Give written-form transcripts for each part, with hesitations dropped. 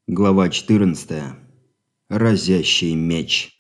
Глава 14. Разящий меч.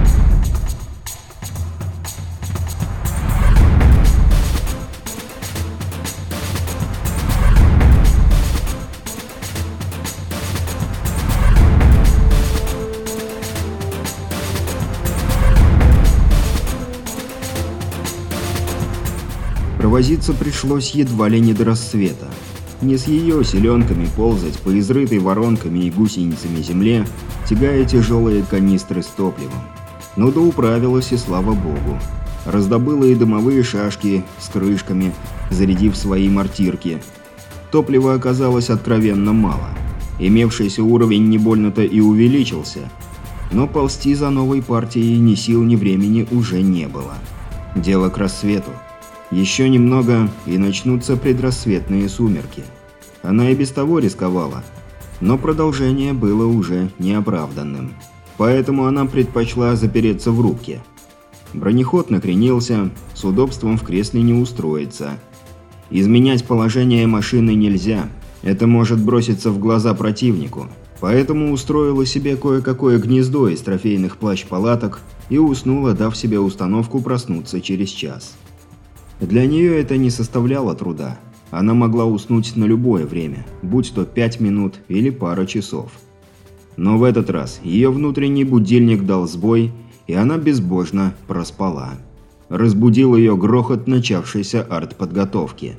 Провозиться пришлось едва ли не до рассвета. Не с ее селенками ползать по изрытой воронками и гусеницами земле, тягая тяжелые канистры с топливом. Но да управилась, и слава богу. Раздобыла и дымовые шашки с крышками, зарядив свои мортирки. Топлива оказалось откровенно мало. Имевшийся уровень не больно-то и увеличился. Но ползти за новой партией ни сил, ни времени уже не было. Дело к рассвету. Еще немного, и начнутся предрассветные сумерки. Она и без того рисковала, но продолжение было уже неоправданным. Поэтому она предпочла запереться в рубке. Бронеход накренился, с удобством в кресле не устроиться. Изменять положение машины нельзя, это может броситься в глаза противнику. Поэтому устроила себе кое-какое гнездо из трофейных плащ-палаток и уснула, дав себе установку проснуться через час. Для нее это не составляло труда. Она могла уснуть на любое время, будь то 5 минут или пара часов. Но в этот раз ее внутренний будильник дал сбой, и она безбожно проспала. Разбудил ее грохот начавшейся артподготовки.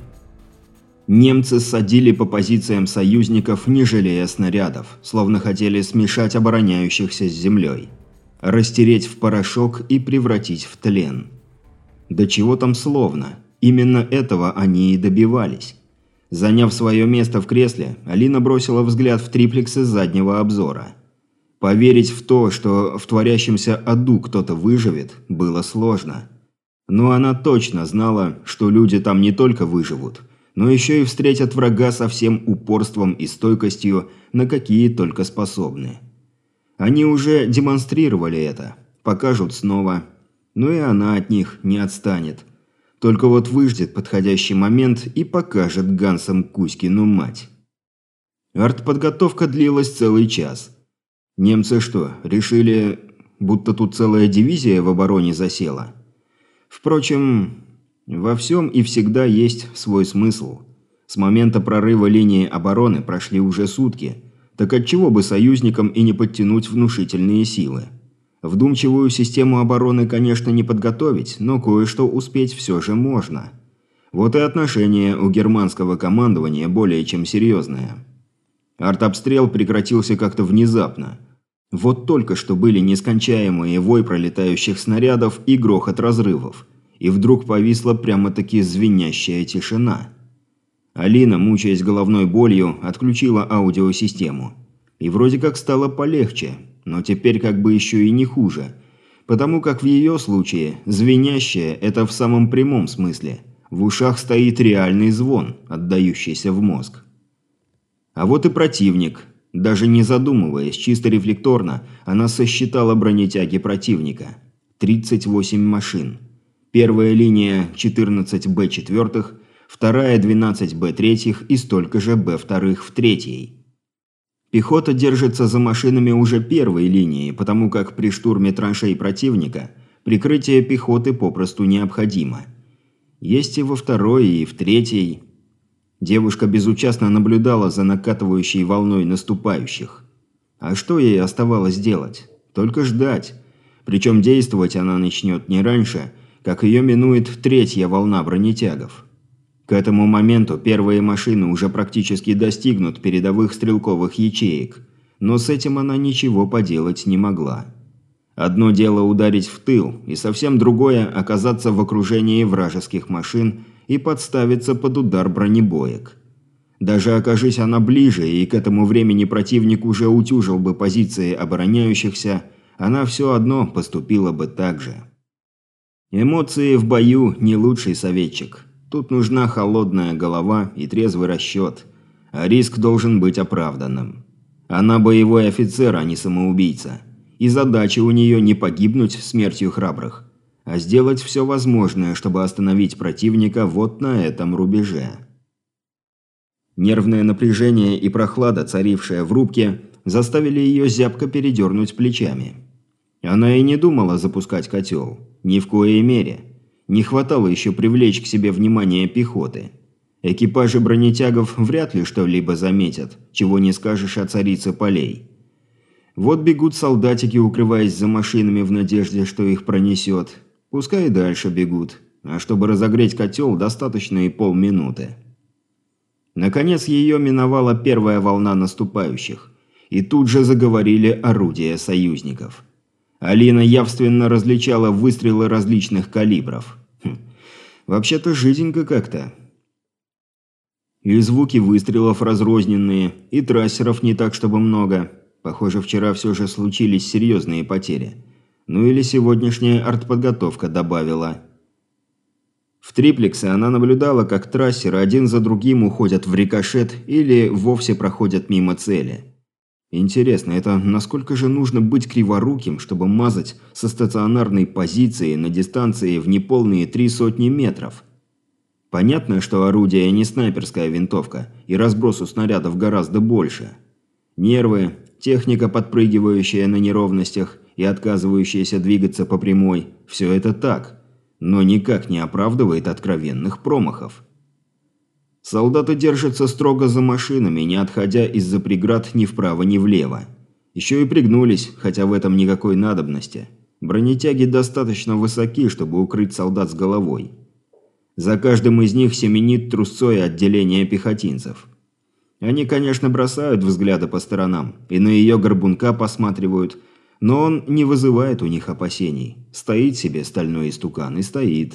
Немцы садили по позициям союзников, не жалея снарядов, словно хотели смешать обороняющихся с землей, растереть в порошок и превратить в тлен. Да чего там словно, именно этого они и добивались. Заняв свое место в кресле, Алина бросила взгляд в триплексы заднего обзора. Поверить в то, что в творящемся аду кто-то выживет, было сложно. Но она точно знала, что люди там не только выживут, но еще и встретят врага со всем упорством и стойкостью, на какие только способны. Они уже демонстрировали это, покажут снова. Но и она от них не отстанет. Только вот выждет подходящий момент и покажет Гансам Кузькину мать. Артподготовка длилась целый час. Немцы что, решили, будто тут целая дивизия в обороне засела? Впрочем, во всем и всегда есть свой смысл. С момента прорыва линии обороны прошли уже сутки. Так отчего бы союзникам и не подтянуть внушительные силы? Вдумчивую систему обороны, конечно, не подготовить, но кое-что успеть все же можно. Вот и отношение у германского командования более чем серьезное. Артобстрел прекратился как-то внезапно. Вот только что были нескончаемые вой пролетающих снарядов и грохот разрывов. И вдруг повисла прямо-таки звенящая тишина. Алина, мучаясь головной болью, отключила аудиосистему. И вроде как стало полегче. Но теперь как бы еще и не хуже, потому как в ее случае звенящее – это в самом прямом смысле. В ушах стоит реальный звон, отдающийся в мозг. А вот и противник. Даже не задумываясь, чисто рефлекторно, она сосчитала бронетяги противника. 38 машин. Первая линия 14 Б4, вторая 12 Б3 и столько же Б2 в третьей. Пехота держится за машинами уже первой линии, потому как при штурме траншей противника прикрытие пехоты попросту необходимо. Есть и во второй, и в третьей. Девушка безучастно наблюдала за накатывающей волной наступающих. А что ей оставалось делать? Только ждать. Причем действовать она начнет не раньше, как ее минует третья волна бронетягов. К этому моменту первые машины уже практически достигнут передовых стрелковых ячеек, но с этим она ничего поделать не могла. Одно дело ударить в тыл, и совсем другое – оказаться в окружении вражеских машин и подставиться под удар бронебоек. Даже окажись она ближе, и к этому времени противник уже утюжил бы позиции обороняющихся, она все одно поступила бы так же. Эмоции в бою – не лучший советчик. Тут нужна холодная голова и трезвый расчет, а риск должен быть оправданным. Она боевой офицер, а не самоубийца. И задача у нее не погибнуть смертью храбрых, а сделать все возможное, чтобы остановить противника вот на этом рубеже. Нервное напряжение и прохлада, царившая в рубке, заставили ее зябко передернуть плечами. Она и не думала запускать котел. Ни в коей мере. Не хватало еще привлечь к себе внимание пехоты. Экипажи бронетягов вряд ли что-либо заметят, чего не скажешь о царице полей. Вот бегут солдатики, укрываясь за машинами в надежде, что их пронесет. Пускай и дальше бегут. А чтобы разогреть котел, достаточно и полминуты. Наконец ее миновала первая волна наступающих. И тут же заговорили орудия союзников. Алина явственно различала выстрелы различных калибров. Вообще-то жиденько как-то. И звуки выстрелов разрозненные, и трассеров не так, чтобы много. Похоже, вчера все же случились серьезные потери. Ну или сегодняшняя артподготовка добавила. В триплексе она наблюдала, как трассеры один за другим уходят в рикошет или вовсе проходят мимо цели. Интересно, это насколько же нужно быть криворуким, чтобы мазать со стационарной позиции на дистанции в неполные 300 метров? Понятно, что орудие не снайперская винтовка, и разбросу снарядов гораздо больше. Нервы, техника, подпрыгивающая на неровностях и отказывающаяся двигаться по прямой – все это так, но никак не оправдывает откровенных промахов. Солдаты держатся строго за машинами, не отходя из-за преград ни вправо, ни влево. Еще и пригнулись, хотя в этом никакой надобности. Бронетяги достаточно высоки, чтобы укрыть солдат с головой. За каждым из них семенит трусцой отделение пехотинцев. Они, конечно, бросают взгляды по сторонам и на ее горбунка посматривают, но он не вызывает у них опасений. Стоит себе стальной истукан и стоит.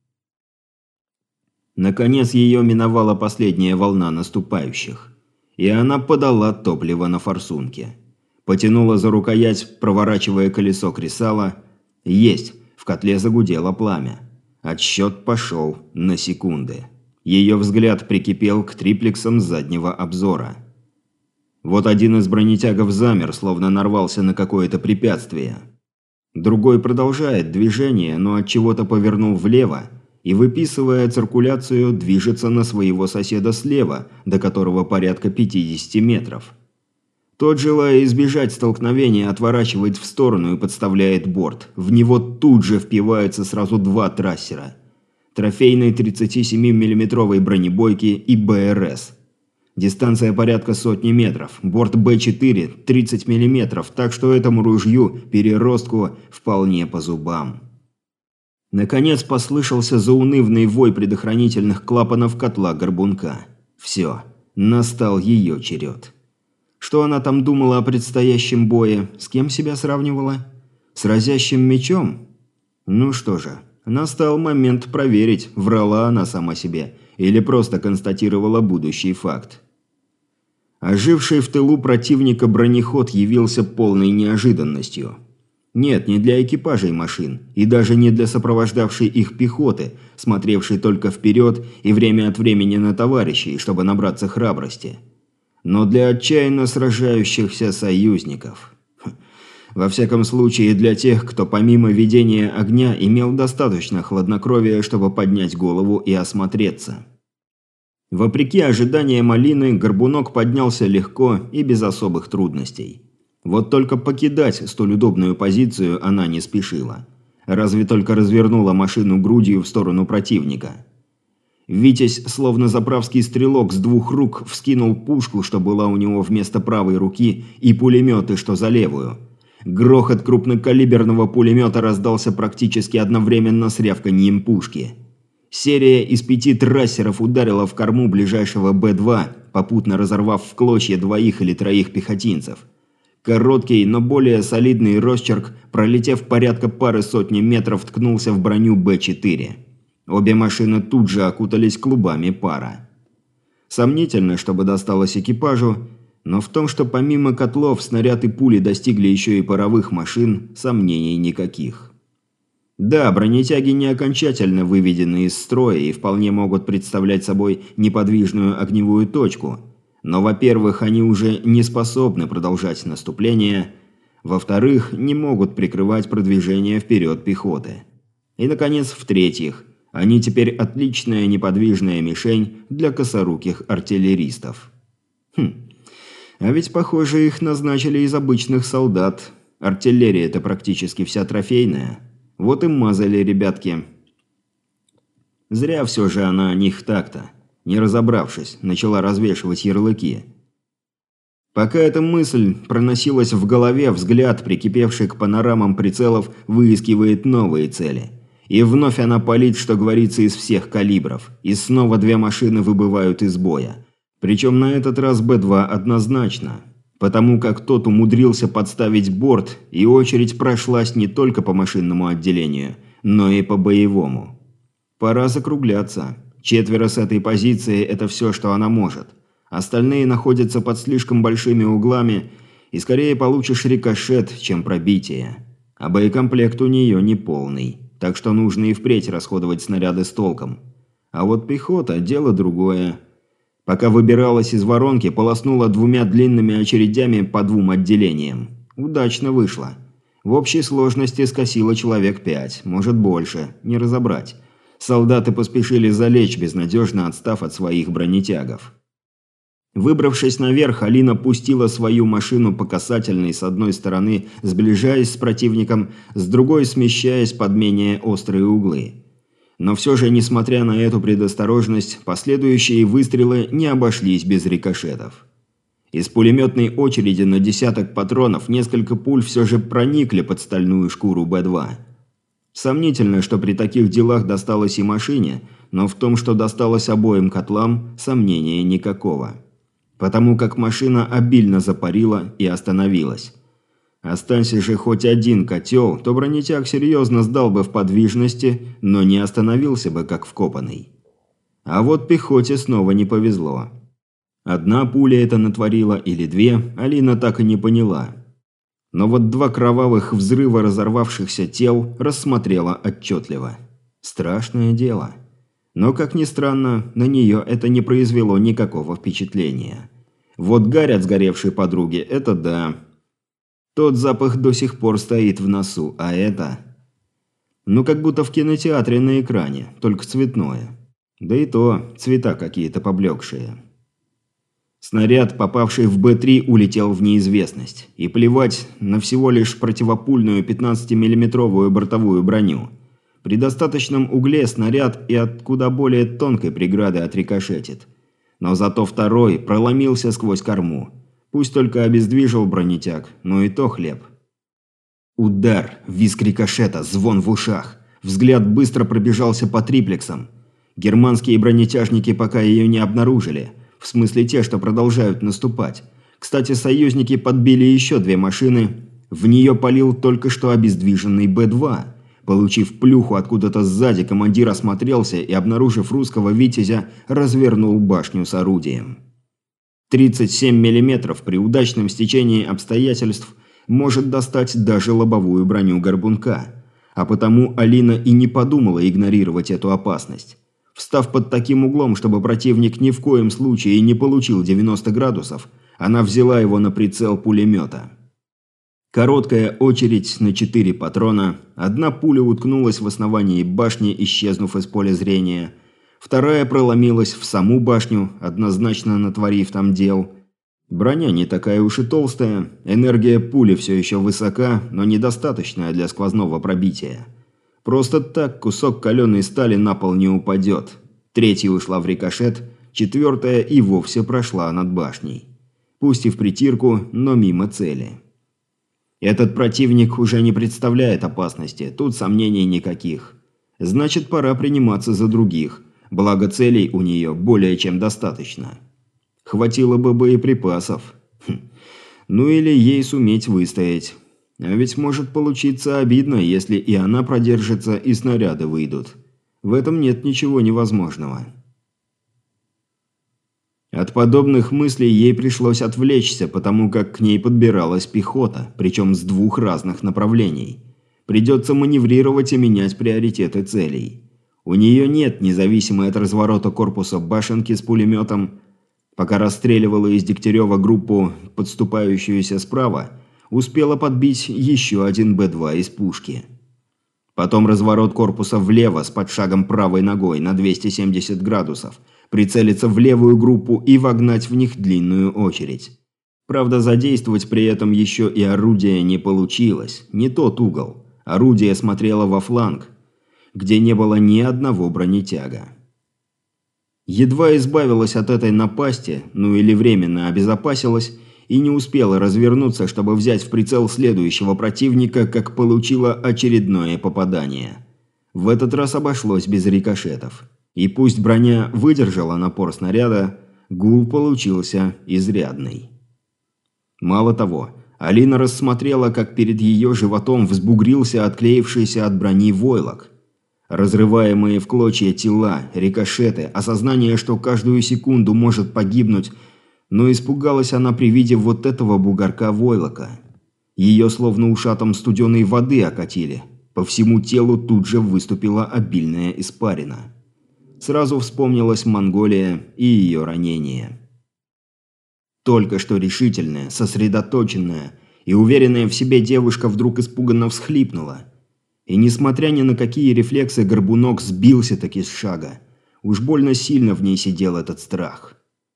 Наконец ее миновала последняя волна наступающих. И она подала топливо на форсунке. Потянула за рукоять, проворачивая колесо кресала. Есть, в котле загудело пламя. Отсчет пошел на секунды. Ее взгляд прикипел к триплексам заднего обзора. Вот один из бронетягов замер, словно нарвался на какое-то препятствие. Другой продолжает движение, но от чего-то повернул влево и, выписывая циркуляцию, движется на своего соседа слева, до которого порядка 50 метров. Тот, желая избежать столкновения, отворачивает в сторону и подставляет борт. В него тут же впиваются сразу два трассера. Трофейной 37 миллиметровой бронебойки и БРС. Дистанция порядка 100 метров, борт Б4 – 30 миллиметров, так что этому ружью, переростку, вполне по зубам. Наконец послышался заунывный вой предохранительных клапанов котла горбунка. Все, настал ее черед. Что она там думала о предстоящем бое? С кем себя сравнивала? С разящим мечом? Ну что же, настал момент проверить, врала она сама себе или просто констатировала будущий факт. Оживший в тылу противника бронеход явился полной неожиданностью. Нет, не для экипажей машин, и даже не для сопровождавшей их пехоты, смотревшей только вперед и время от времени на товарищей, чтобы набраться храбрости. Но для отчаянно сражающихся союзников. Во всяком случае, для тех, кто помимо ведения огня имел достаточно хладнокровия, чтобы поднять голову и осмотреться. Вопреки ожиданиям Алины, горбунок поднялся легко и без особых трудностей. Вот только покидать столь удобную позицию она не спешила. Разве только развернула машину грудью в сторону противника. Витязь, словно заправский стрелок с двух рук, вскинул пушку, что была у него вместо правой руки, и пулеметы, что за левую. Грохот крупнокалиберного пулемета раздался практически одновременно с рявканьем пушки. Серия из 5 трассеров ударила в корму ближайшего Б-2, попутно разорвав в клочья 2 или 3 пехотинцев. Короткий, но более солидный росчерк, пролетев порядка пары сотни метров, ткнулся в броню Б-4. Обе машины тут же окутались клубами пара. Сомнительно, чтобы досталось экипажу, но в том, что помимо котлов снаряд и пули достигли еще и паровых машин, сомнений никаких. Да, бронетяги не окончательно выведены из строя и вполне могут представлять собой неподвижную огневую точку, но, во-первых, они уже не способны продолжать наступление, во-вторых, не могут прикрывать продвижение вперед пехоты. И, наконец, в-третьих, они теперь отличная неподвижная мишень для косоруких артиллеристов. А ведь, похоже, их назначили из обычных солдат. Артиллерия-то практически вся трофейная. Вот и мазали ребятки. Зря все же она о них так-то. Не разобравшись, начала развешивать ярлыки. Пока эта мысль проносилась в голове, взгляд, прикипевший к панорамам прицелов, выискивает новые цели. И вновь она палит, что говорится, из всех калибров. И снова две машины выбывают из боя. Причем на этот раз Б-2 однозначно. Потому как тот умудрился подставить борт, и очередь прошлась не только по машинному отделению, но и по боевому. Пора закругляться. 4 с этой позиции – это все, что она может. Остальные находятся под слишком большими углами, и скорее получишь рикошет, чем пробитие. А боекомплект у нее не полный, так что нужно и впредь расходовать снаряды с толком. А вот пехота – дело другое. Пока выбиралась из воронки, полоснула 2 длинными очередями по 2 отделениям. Удачно вышло. В общей сложности скосило человек 5, может больше, не разобрать. Солдаты поспешили залечь, безнадежно отстав от своих бронетягов. Выбравшись наверх, Алина пустила свою машину по касательной с одной стороны, сближаясь с противником, с другой смещаясь под менее острые углы. Но все же, несмотря на эту предосторожность, последующие выстрелы не обошлись без рикошетов. Из пулеметной очереди на десяток патронов несколько пуль все же проникли под стальную шкуру Б-2. Сомнительно, что при таких делах досталось и машине, но в том, что досталось обоим котлам, сомнения никакого. Потому как машина обильно запарила и остановилась. Останься же хоть один котел, то бронетяг серьезно сдал бы в подвижности, но не остановился бы как вкопанный. А вот пехоте снова не повезло. Одна пуля это натворила или 2, Алина так и не поняла. Но вот 2 кровавых взрыва разорвавшихся тел рассмотрела отчетливо. Страшное дело. Но, как ни странно, на нее это не произвело никакого впечатления. Вот гарь от сгоревшей подруги – это да. Тот запах до сих пор стоит в носу, а это… Ну, как будто в кинотеатре на экране, только цветное. Да и то, цвета какие-то поблекшие. Снаряд, попавший в Б-3, улетел в неизвестность. И плевать на всего лишь противопульную 15-миллиметровую бортовую броню. При достаточном угле снаряд и от куда более тонкой преграды отрикошетит. Но зато второй проломился сквозь корму. Пусть только обездвижил бронетяг, но и то хлеб. Удар, визг рикошета, звон в ушах. Взгляд быстро пробежался по триплексам. Германские бронетяжники пока ее не обнаружили. В смысле те, что продолжают наступать. Кстати, союзники подбили еще 2 машины. В нее палил только что обездвиженный Б-2. Получив плюху откуда-то сзади, командир осмотрелся и, обнаружив русского «Витязя», развернул башню с орудием. 37 мм при удачном стечении обстоятельств может достать даже лобовую броню «Горбунка». А потому Алина и не подумала игнорировать эту опасность. Встав под таким углом, чтобы противник ни в коем случае не получил 90 градусов, она взяла его на прицел пулемета. Короткая очередь на 4 патрона, одна пуля уткнулась в основании башни, исчезнув из поля зрения, вторая проломилась в саму башню, однозначно натворив там дел. Броня не такая уж и толстая, энергия пули все еще высока, но недостаточная для сквозного пробития. Просто так кусок каленой стали на пол не упадет. 3 ушла в рикошет, 4 и вовсе прошла над башней. Пусть и в притирку, но мимо цели. Этот противник уже не представляет опасности, тут сомнений никаких. Значит, пора приниматься за других, благо целей у нее более чем достаточно. Хватило бы боеприпасов. Ну или ей суметь выстоять. А ведь может получиться обидно, если и она продержится, и снаряды выйдут. В этом нет ничего невозможного. От подобных мыслей ей пришлось отвлечься, потому как к ней подбиралась пехота, причем с 2 разных направлений. Придется маневрировать и менять приоритеты целей. У нее нет независимой от разворота корпуса башенки с пулеметом. Пока расстреливала из Дегтярева группу, подступающуюся справа, успела подбить еще один Б-2 из пушки. Потом разворот корпуса влево с подшагом правой ногой на 270 градусов, прицелиться в левую группу и вогнать в них длинную очередь. Правда, задействовать при этом еще и орудие не получилось. Не тот угол. Орудие смотрело во фланг, где не было ни одного бронетяга. Едва избавилась от этой напасти, ну или временно обезопасилась, и не успела развернуться, чтобы взять в прицел следующего противника, как получила очередное попадание. В этот раз обошлось без рикошетов. И пусть броня выдержала напор снаряда, гул получился изрядный. Мало того, Алина рассмотрела, как перед ее животом взбугрился отклеившийся от брони войлок. Разрываемые в клочья тела, рикошеты, осознание, что каждую секунду может погибнуть, но испугалась она при виде вот этого бугорка войлока. Ее словно ушатом студеной воды окатили. По всему телу тут же выступила обильная испарина. Сразу вспомнилась Монголия и ее ранение. Только что решительная, сосредоточенная и уверенная в себе девушка вдруг испуганно всхлипнула. И несмотря ни на какие рефлексы, Горбунок сбился таки с шага. Уж больно сильно в ней сидел этот страх.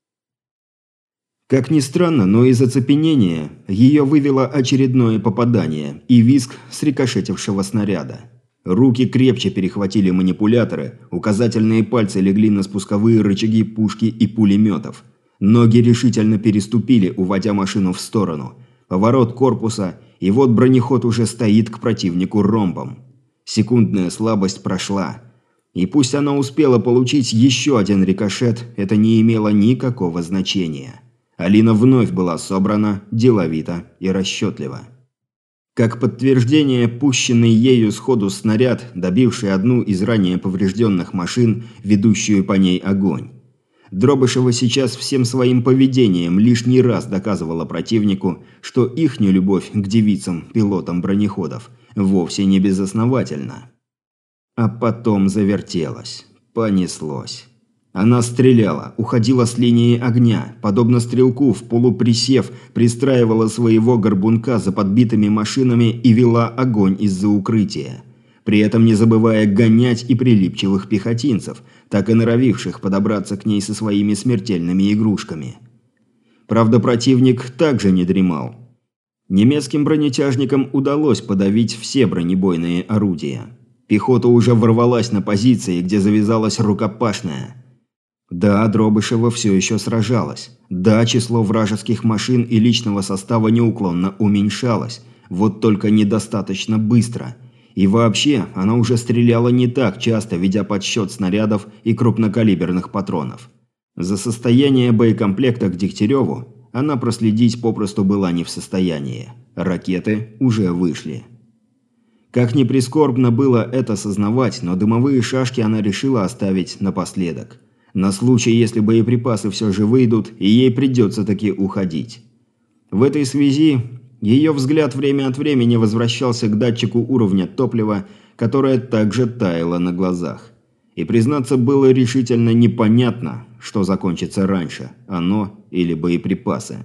Как ни странно, но из оцепенения ее вывело очередное попадание и визг срикошетившего снаряда. Руки крепче перехватили манипуляторы, указательные пальцы легли на спусковые рычаги пушки и пулеметов. Ноги решительно переступили, уводя машину в сторону. Поворот корпуса, и вот бронеход уже стоит к противнику ромбом. Секундная слабость прошла. И пусть она успела получить еще один рикошет, это не имело никакого значения. Алина вновь была собрана, деловито и расчетливо. Как подтверждение, пущенный ею сходу снаряд, добивший одну из ранее поврежденных машин, ведущую по ней огонь. Дробышева сейчас всем своим поведением лишний раз доказывала противнику, что их нелюбовь к девицам, пилотам бронеходов, вовсе не безосновательна. А потом завертелась. Понеслось. Она стреляла, уходила с линии огня, подобно стрелку в полуприсев, пристраивала своего горбунка за подбитыми машинами и вела огонь из-за укрытия. При этом не забывая гонять и прилипчивых пехотинцев, так и норовивших подобраться к ней со своими смертельными игрушками. Правда, противник также не дремал. Немецким бронетяжникам удалось подавить все бронебойные орудия. Пехота уже ворвалась на позиции, где завязалась рукопашная. Да, Дробышева все еще сражалась. Да, число вражеских машин и личного состава неуклонно уменьшалось, вот только недостаточно быстро. И вообще, она уже стреляла не так часто, ведя подсчет снарядов и крупнокалиберных патронов. За состояние боекомплекта к Дегтяреву она проследить попросту была не в состоянии. Ракеты уже вышли. Как ни прискорбно было это сознавать, но дымовые шашки она решила оставить напоследок. На случай, если боеприпасы все же выйдут, и ей придется таки уходить. В этой связи ее взгляд время от времени возвращался к датчику уровня топлива, которое также таяло на глазах. И, признаться, было решительно непонятно, что закончится раньше, оно или боеприпасы.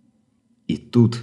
И тут...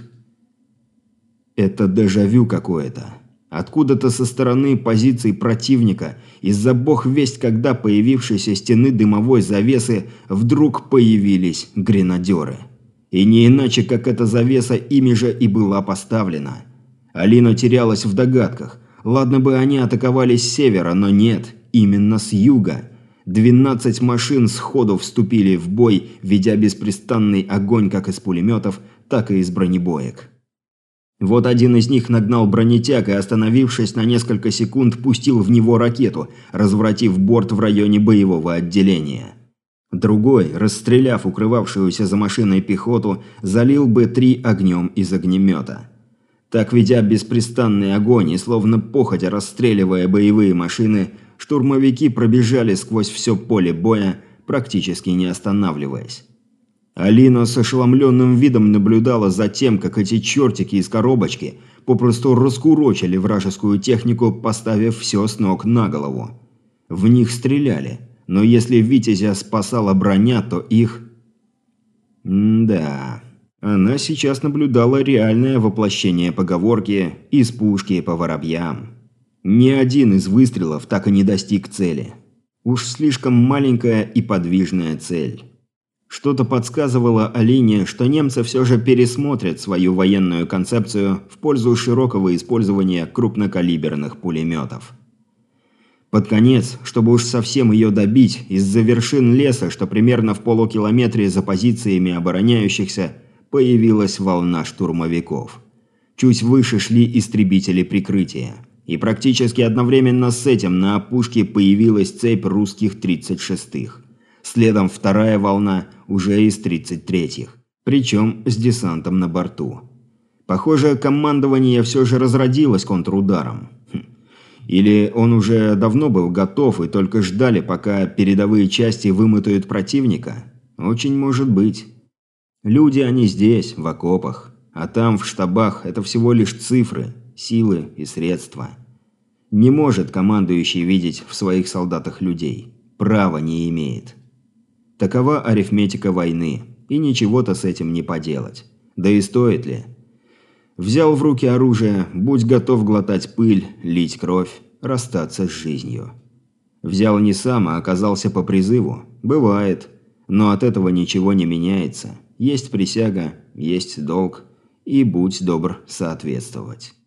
это дежавю какое-то. Откуда-то со стороны позиций противника, из-за бог весть когда появившейся стены дымовой завесы, вдруг появились гренадеры. И не иначе, как эта завеса ими же и была поставлена. Алина терялась в догадках. Ладно бы они атаковали с севера, но нет, именно с юга. 12 машин сходу вступили в бой, ведя беспрестанный огонь как из пулеметов, так и из бронебоек. Вот один из них нагнал бронетяг и, остановившись на несколько секунд, пустил в него ракету, разворотив борт в районе боевого отделения. Другой, расстреляв укрывавшуюся за машиной пехоту, залил Б-3 огнем из огнемета. Так, ведя беспрестанный огонь и словно походя расстреливая боевые машины, штурмовики пробежали сквозь все поле боя, практически не останавливаясь. Алина с ошеломленным видом наблюдала за тем, как эти чертики из коробочки попросту раскурочили вражескую технику, поставив все с ног на голову. В них стреляли, но если Витязя спасала броня, то их... Да, она сейчас наблюдала реальное воплощение поговорки «из пушки по воробьям». Ни один из выстрелов так и не достиг цели. Уж слишком маленькая и подвижная цель. Что-то подсказывало Алине, что немцы все же пересмотрят свою военную концепцию в пользу широкого использования крупнокалиберных пулеметов. Под конец, чтобы уж совсем ее добить, из-за вершин леса, что примерно в полукилометре за позициями обороняющихся, появилась волна штурмовиков. Чуть выше шли истребители прикрытия. И практически одновременно с этим на опушке появилась цепь русских 36-х. Следом вторая волна уже из 33-х. Причем с десантом на борту. Похоже, командование все же разродилось контрударом. Или он уже давно был готов и только ждали, пока передовые части вымотают противника? Очень может быть. Люди они здесь, в окопах. А там, в штабах, это всего лишь цифры, силы и средства. Не может командующий видеть в своих солдатах людей. Права не имеет. Такова арифметика войны, и ничего-то с этим не поделать. Да и стоит ли? Взял в руки оружие, будь готов глотать пыль, лить кровь, расстаться с жизнью. Взял не сам, а оказался по призыву. Бывает. Но от этого ничего не меняется. Есть присяга, есть долг. И будь добр соответствовать.